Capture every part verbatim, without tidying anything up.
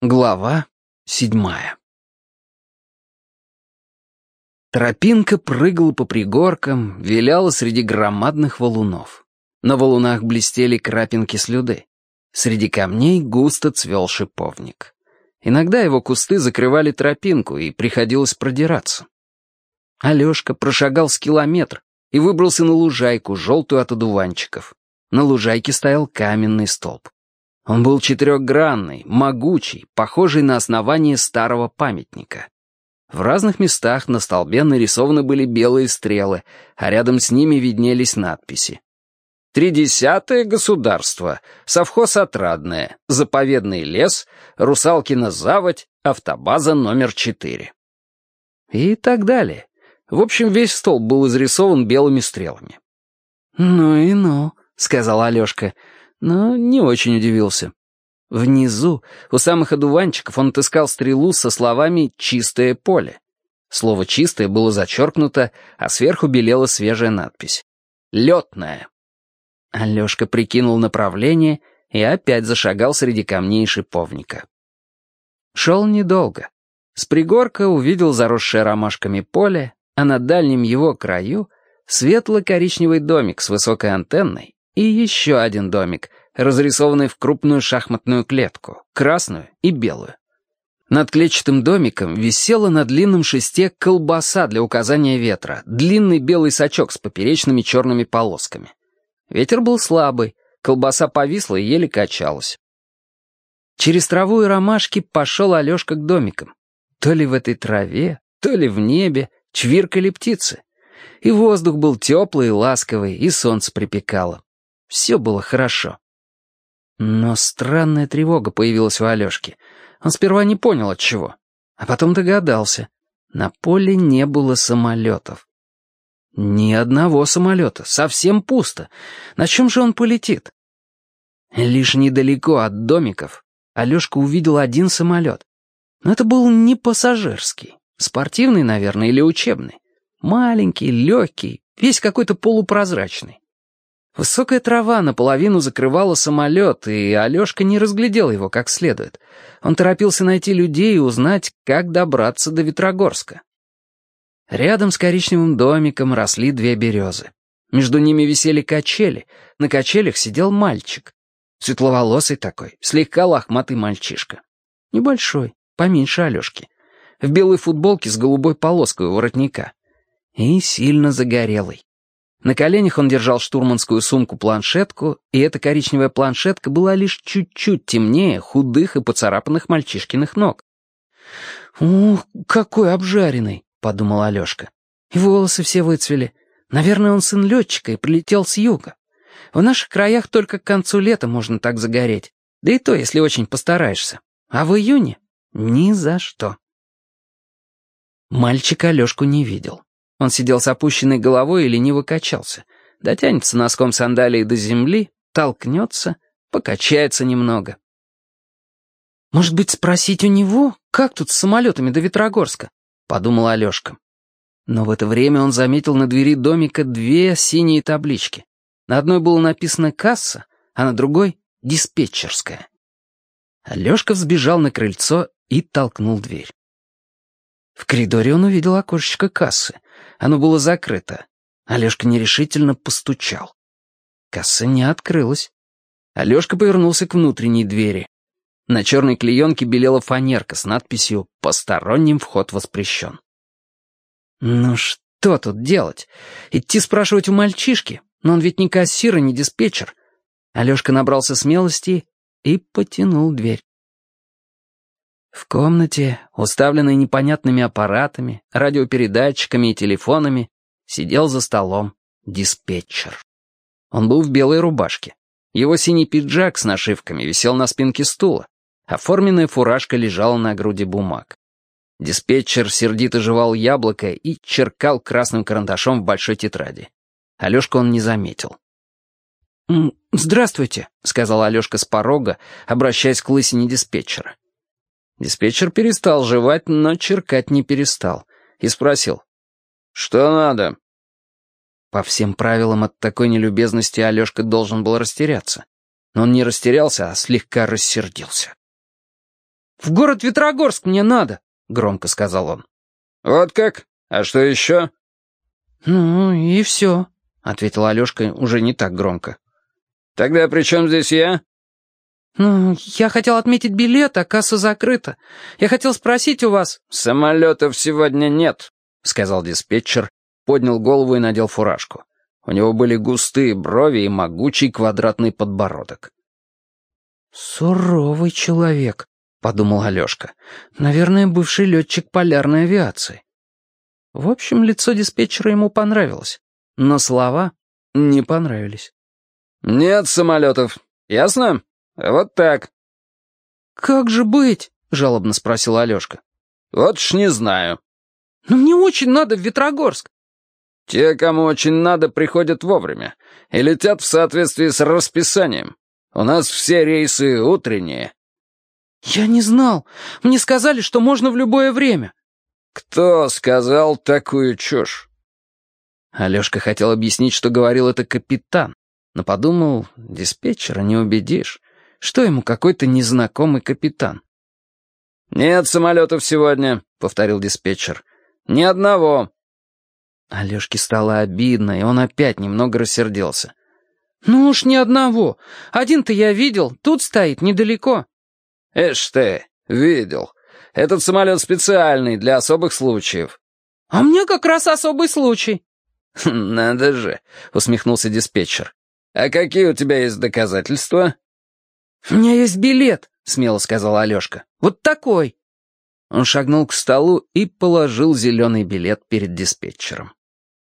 Глава седьмая. Тропинка прыгала по пригоркам, виляла среди громадных валунов. На валунах блестели крапинки слюды. Среди камней густо цвел шиповник. Иногда его кусты закрывали тропинку, и приходилось продираться. Алешка прошагал с километр и выбрался на лужайку, желтую от одуванчиков. На лужайке стоял каменный столб. Он был четырехгранный, могучий, похожий на основание старого памятника. В разных местах на столбе нарисованы были белые стрелы, а рядом с ними виднелись надписи. «Тридесятое государство», «Совхоз Отрадное», «Заповедный лес», «Русалкина заводь», «Автобаза номер четыре». И так далее. В общем, весь столб был изрисован белыми стрелами. «Ну и ну», — сказал Алешка, — но не очень удивился. Внизу, у самых одуванчиков, он отыскал стрелу со словами «чистое поле». Слово «чистое» было зачеркнуто, а сверху белела свежая надпись «Летная». Алешка прикинул направление и опять зашагал среди камней и шиповника. Шел недолго. С пригорка увидел заросшее ромашками поле, а на дальнем его краю светло-коричневый домик с высокой антенной и еще один домик, разрисованный в крупную шахматную клетку, красную и белую. Над клетчатым домиком висела на длинном шесте колбаса для указания ветра, длинный белый сачок с поперечными черными полосками. Ветер был слабый, колбаса повисла и еле качалась. Через траву и ромашки пошел Алешка к домикам. То ли в этой траве, то ли в небе чвиркали птицы. И воздух был теплый и ласковый, и солнце припекало. Все было хорошо. Но странная тревога появилась у Алешки. Он сперва не понял, от чего, а потом догадался. На поле не было самолетов. Ни одного самолета, совсем пусто. На чем же он полетит? Лишь недалеко от домиков Алешка увидел один самолет. Но это был не пассажирский, спортивный, наверное, или учебный. Маленький, легкий, весь какой-то полупрозрачный. Высокая трава наполовину закрывала самолет, и Алешка не разглядел его как следует. Он торопился найти людей и узнать, как добраться до Ветрогорска. Рядом с коричневым домиком росли две березы. Между ними висели качели, на качелях сидел мальчик. Светловолосый такой, слегка лохматый мальчишка. Небольшой, поменьше Алешки. В белой футболке с голубой полоской у воротника. И сильно загорелый. На коленях он держал штурманскую сумку-планшетку, и эта коричневая планшетка была лишь чуть-чуть темнее худых и поцарапанных мальчишкиных ног. «Ух, какой обжаренный!» — подумал Алешка. «И волосы все выцвели. Наверное, он сын летчика и прилетел с юга. В наших краях только к концу лета можно так загореть, да и то, если очень постараешься. А в июне — ни за что». Мальчик Алешку не видел. Он сидел с опущенной головой и лениво качался. Дотянется носком сандалии до земли, толкнется, покачается немного. «Может быть, спросить у него, как тут с самолетами до Ветрогорска?» — подумал Алешка. Но в это время он заметил на двери домика две синие таблички. На одной было написано «касса», а на другой — «диспетчерская». Алешка взбежал на крыльцо и толкнул дверь. В коридоре он увидел окошечко кассы. Оно было закрыто. Алешка нерешительно постучал. Касса не открылась. Алешка повернулся к внутренней двери. На черной клеенке белела фанерка с надписью «Посторонним вход воспрещен». Ну что тут делать? Идти спрашивать у мальчишки? Но он ведь не кассир и не диспетчер. Алешка набрался смелости и потянул дверь. В комнате, уставленной непонятными аппаратами, радиопередатчиками и телефонами, сидел за столом диспетчер. Он был в белой рубашке. Его синий пиджак с нашивками висел на спинке стула, а форменная фуражка лежала на груди бумаг. Диспетчер сердито жевал яблоко и черкал красным карандашом в большой тетради. Алешку он не заметил. «Здравствуйте», — сказал Алешка с порога, обращаясь к лысине диспетчера. Диспетчер перестал жевать, но черкать не перестал, и спросил: «Что надо?» По всем правилам от такой нелюбезности Алешка должен был растеряться. Но он не растерялся, а слегка рассердился. «В город Ветрогорск мне надо», — громко сказал он. «Вот как? А что еще?» «Ну, и все», — ответил Алешка уже не так громко. «Тогда при чем здесь я?» «Ну, я хотел отметить билет, а касса закрыта. Я хотел спросить у вас...» «Самолетов сегодня нет», — сказал диспетчер, поднял голову и надел фуражку. У него были густые брови и могучий квадратный подбородок. «Суровый человек», — подумал Алешка. «Наверное, бывший летчик полярной авиации». В общем, лицо диспетчера ему понравилось, но слова не понравились. «Нет самолетов. Ясно? Вот так». «Как же быть?» — жалобно спросил Алешка. «Вот ж не знаю». «Но мне очень надо в Ветрогорск». «Те, кому очень надо, приходят вовремя и летят в соответствии с расписанием. У нас все рейсы утренние». «Я не знал. Мне сказали, что можно в любое время». «Кто сказал такую чушь?» Алешка хотел объяснить, что говорил это капитан, но подумал, диспетчера не убедишь. Что ему какой-то незнакомый капитан? «Нет самолетов сегодня», — повторил диспетчер. «Ни одного». Алешке стало обидно, и он опять немного рассердился. «Ну уж ни одного. Один-то я видел, тут стоит, недалеко». «Эш ты, видел. Этот самолет специальный, для особых случаев». «А мне как раз особый случай». «Надо же», — усмехнулся диспетчер. «А какие у тебя есть доказательства?» «У меня есть билет», — смело сказал Алешка. «Вот такой». Он шагнул к столу и положил зеленый билет перед диспетчером.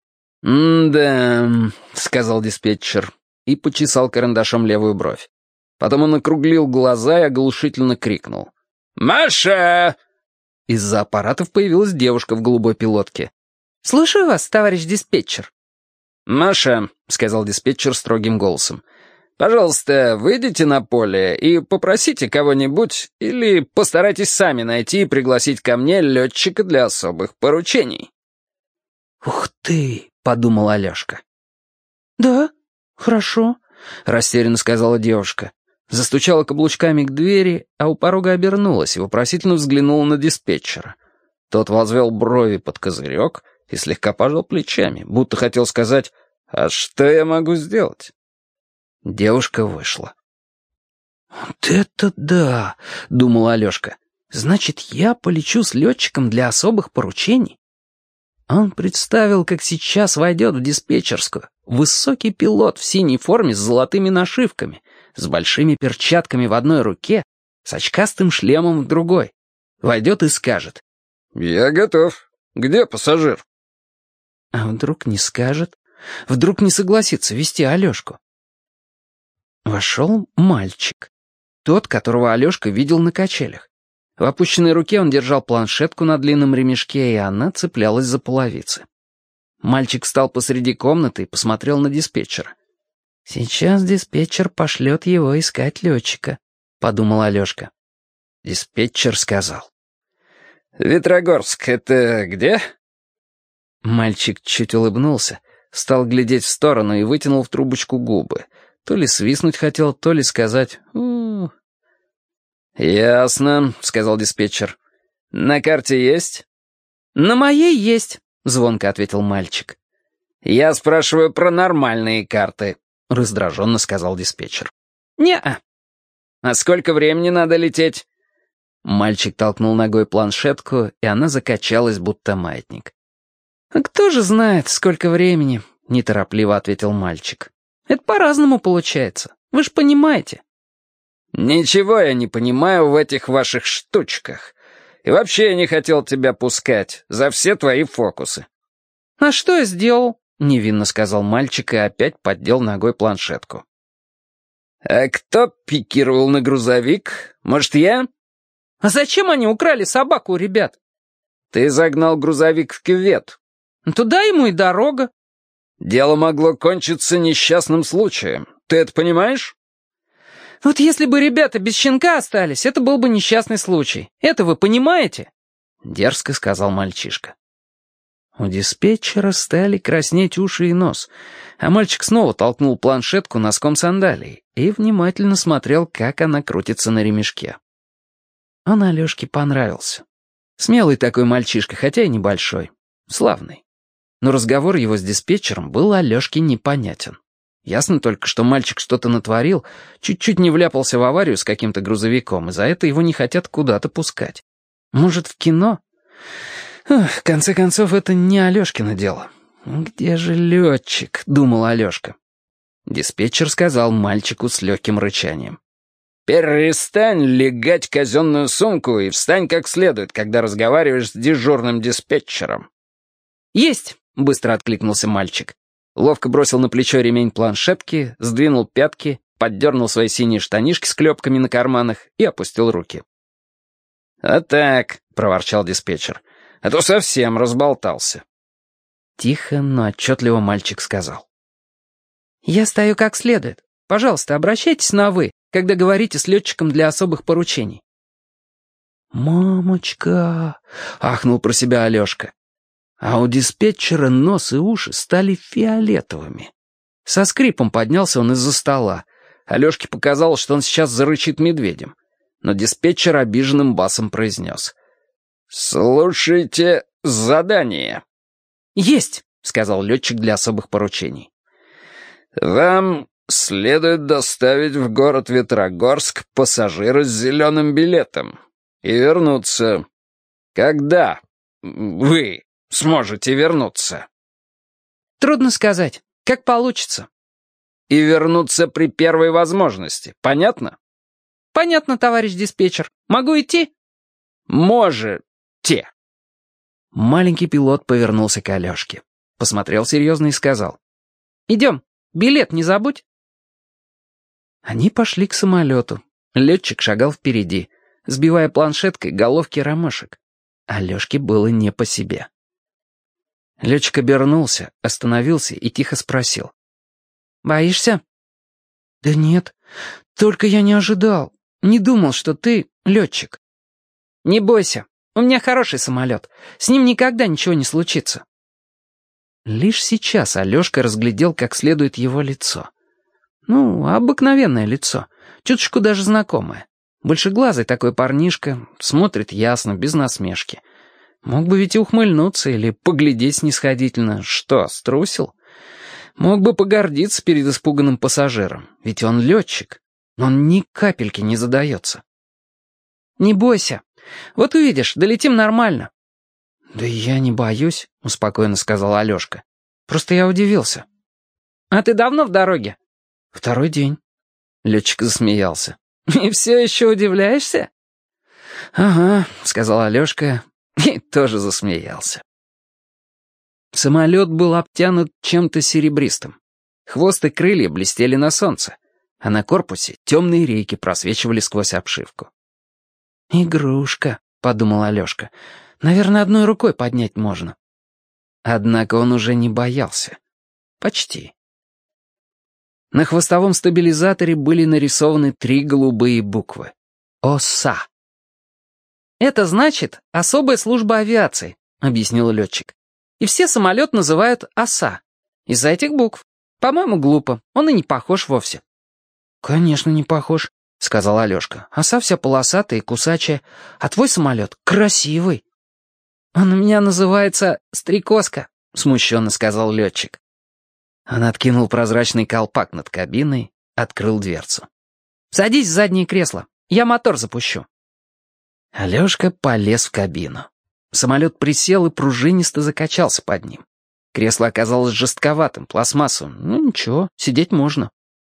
«М-да», — сказал диспетчер и почесал карандашом левую бровь. Потом он округлил глаза и оглушительно крикнул. «Маша!» Из-за аппаратов появилась девушка в голубой пилотке. «Слушаю вас, товарищ диспетчер». «Маша», — сказал диспетчер строгим голосом, «пожалуйста, выйдите на поле и попросите кого-нибудь или постарайтесь сами найти и пригласить ко мне летчика для особых поручений». «Ух ты!» — подумал Алешка. «Да, хорошо», — растерянно сказала девушка. Застучала каблучками к двери, а у порога обернулась и вопросительно взглянула на диспетчера. Тот возвел брови под козырек и слегка пожал плечами, будто хотел сказать «А что я могу сделать?» Девушка вышла. «Вот это да!» — думал Алешка. «Значит, я полечу с летчиком для особых поручений?» Он представил, как сейчас войдет в диспетчерскую высокий пилот в синей форме с золотыми нашивками, с большими перчатками в одной руке, с очкастым шлемом в другой. Войдет и скажет: «Я готов. Где пассажир?» А вдруг не скажет? Вдруг не согласится вести Алешку? Вошел мальчик. Тот, которого Алешка видел на качелях. В опущенной руке он держал планшетку на длинном ремешке, и она цеплялась за половицы. Мальчик встал посреди комнаты и посмотрел на диспетчера. «Сейчас диспетчер пошлет его искать летчика», — подумал Алешка. Диспетчер сказал: «Ветрогорск — это где?» Мальчик чуть улыбнулся, стал глядеть в сторону и вытянул в трубочку губы. То ли свистнуть хотел, то ли сказать «у-у-у». «Ясно», — сказал диспетчер. «На карте есть?» «На моей есть», — звонко ответил мальчик. «Я спрашиваю про нормальные карты», — раздраженно сказал диспетчер. «Не-а». «А сколько времени надо лететь?» Мальчик толкнул ногой планшетку, и она закачалась, будто маятник. «А кто же знает, сколько времени?» — неторопливо ответил мальчик. «Это по-разному получается. Вы ж понимаете». «Ничего я не понимаю в этих ваших штучках. И вообще я не хотел тебя пускать за все твои фокусы». «А что я сделал?» — невинно сказал мальчик и опять поддел ногой планшетку. «А кто пикировал на грузовик? Может, я?» «А зачем они украли собаку у ребят?» «Ты загнал грузовик в кювет». «Туда ему и дорога». «Дело могло кончиться несчастным случаем. Ты это понимаешь?» «Вот если бы ребята без щенка остались, это был бы несчастный случай. Это вы понимаете?» — дерзко сказал мальчишка. У диспетчера стали краснеть уши и нос, а мальчик снова толкнул планшетку носком сандалий и внимательно смотрел, как она крутится на ремешке. Он Алёшке понравился. Смелый такой мальчишка, хотя и небольшой. Славный. Но разговор его с диспетчером был Алёшке непонятен. Ясно только, что мальчик что-то натворил, чуть-чуть не вляпался в аварию с каким-то грузовиком, и за это его не хотят куда-то пускать. Может, в кино? Ах, в конце концов, это не Алёшкино дело. «Где же лётчик?» — думал Алёшка. Диспетчер сказал мальчику с легким рычанием. «Перестань легать казенную сумку и встань как следует, когда разговариваешь с дежурным диспетчером». «Есть!» — быстро откликнулся мальчик. Ловко бросил на плечо ремень планшетки, сдвинул пятки, поддернул свои синие штанишки с клепками на карманах и опустил руки. «А так», — проворчал диспетчер, — «а то совсем разболтался». Тихо, но отчетливо мальчик сказал. «Я стою как следует. Пожалуйста, обращайтесь на «вы», когда говорите с летчиком для особых поручений». «Мамочка!» — ахнул про себя Алёшка. А у диспетчера нос и уши стали фиолетовыми. Со скрипом поднялся он из-за стола. Алёшке показалось, что он сейчас зарычит медведем. Но диспетчер обиженным басом произнес. «Слушайте задание». «Есть», — сказал летчик для особых поручений. «Вам следует доставить в город Ветрогорск пассажира с зеленым билетом и вернуться. Когда вы сможете вернуться?» «Трудно сказать. Как получится». «И вернуться при первой возможности. Понятно?» «Понятно, товарищ диспетчер. Могу идти?» «Можете». Маленький пилот повернулся к Алёшке. Посмотрел серьезно и сказал. «Идем. Билет не забудь». Они пошли к самолету. Летчик шагал впереди, сбивая планшеткой головки ромашек. Алёшке было не по себе. Летчик обернулся, остановился и тихо спросил. «Боишься?» «Да нет, только я не ожидал. Не думал, что ты летчик». «Не бойся, у меня хороший самолет. С ним никогда ничего не случится». Лишь сейчас Алёшка разглядел как следует его лицо. Ну, обыкновенное лицо, чуточку даже знакомое. Большеглазый такой парнишка, смотрит ясно, без насмешки. Мог бы ведь и ухмыльнуться или поглядеть снисходительно. Что, струсил? Мог бы погордиться перед испуганным пассажиром, ведь он летчик. Но он ни капельки не задается. «Не бойся. Вот увидишь, долетим нормально». «Да я не боюсь», — успокоенно сказал Алёшка. «Просто я удивился». «А ты давно в дороге?» «Второй день». Летчик засмеялся. «И все еще удивляешься?» «Ага», — сказал Алёшка и тоже засмеялся. Самолет был обтянут чем-то серебристым. Хвост и крылья блестели на солнце, а на корпусе темные рейки просвечивали сквозь обшивку. «Игрушка», — подумал Алёшка. «Наверное, одной рукой поднять можно». Однако он уже не боялся. Почти. На хвостовом стабилизаторе были нарисованы три голубые буквы. ОСА. «Это значит «Особая служба авиации», — объяснил летчик. «И все самолет называют ОСА. Из-за этих букв. По-моему, глупо. Он и не похож вовсе». «Конечно, не похож», — сказал Алёшка. «Оса вся полосатая и кусачая, а твой самолет красивый». «Он у меня называется Стрекозка», — смущенно сказал летчик. Он откинул прозрачный колпак над кабиной, открыл дверцу. «Садись в заднее кресло, я мотор запущу». Алёшка полез в кабину. Самолет присел и пружинисто закачался под ним. Кресло оказалось жестковатым, пластмассовым. Ну ничего, сидеть можно.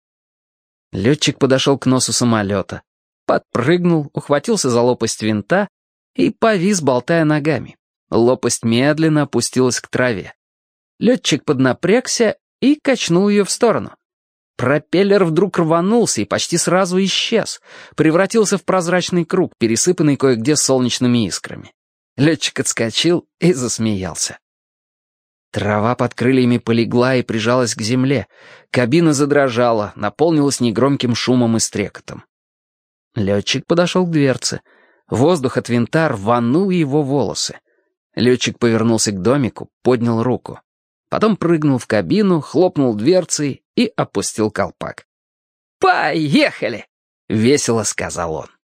Летчик подошел к носу самолета, подпрыгнул, ухватился за лопасть винта и повис, болтая ногами. Лопасть медленно опустилась к траве. Летчик поднапрягся и качнул ее в сторону. Пропеллер вдруг рванулся и почти сразу исчез, превратился в прозрачный круг, пересыпанный кое-где солнечными искрами. Летчик отскочил и засмеялся. Трава под крыльями полегла и прижалась к земле. Кабина задрожала, наполнилась негромким шумом и стрекотом. Летчик подошел к дверце. Воздух от винта рванул его волосы. Летчик повернулся к домику, поднял руку. Потом прыгнул в кабину, хлопнул дверцей и опустил колпак. «Поехали!» — весело сказал он.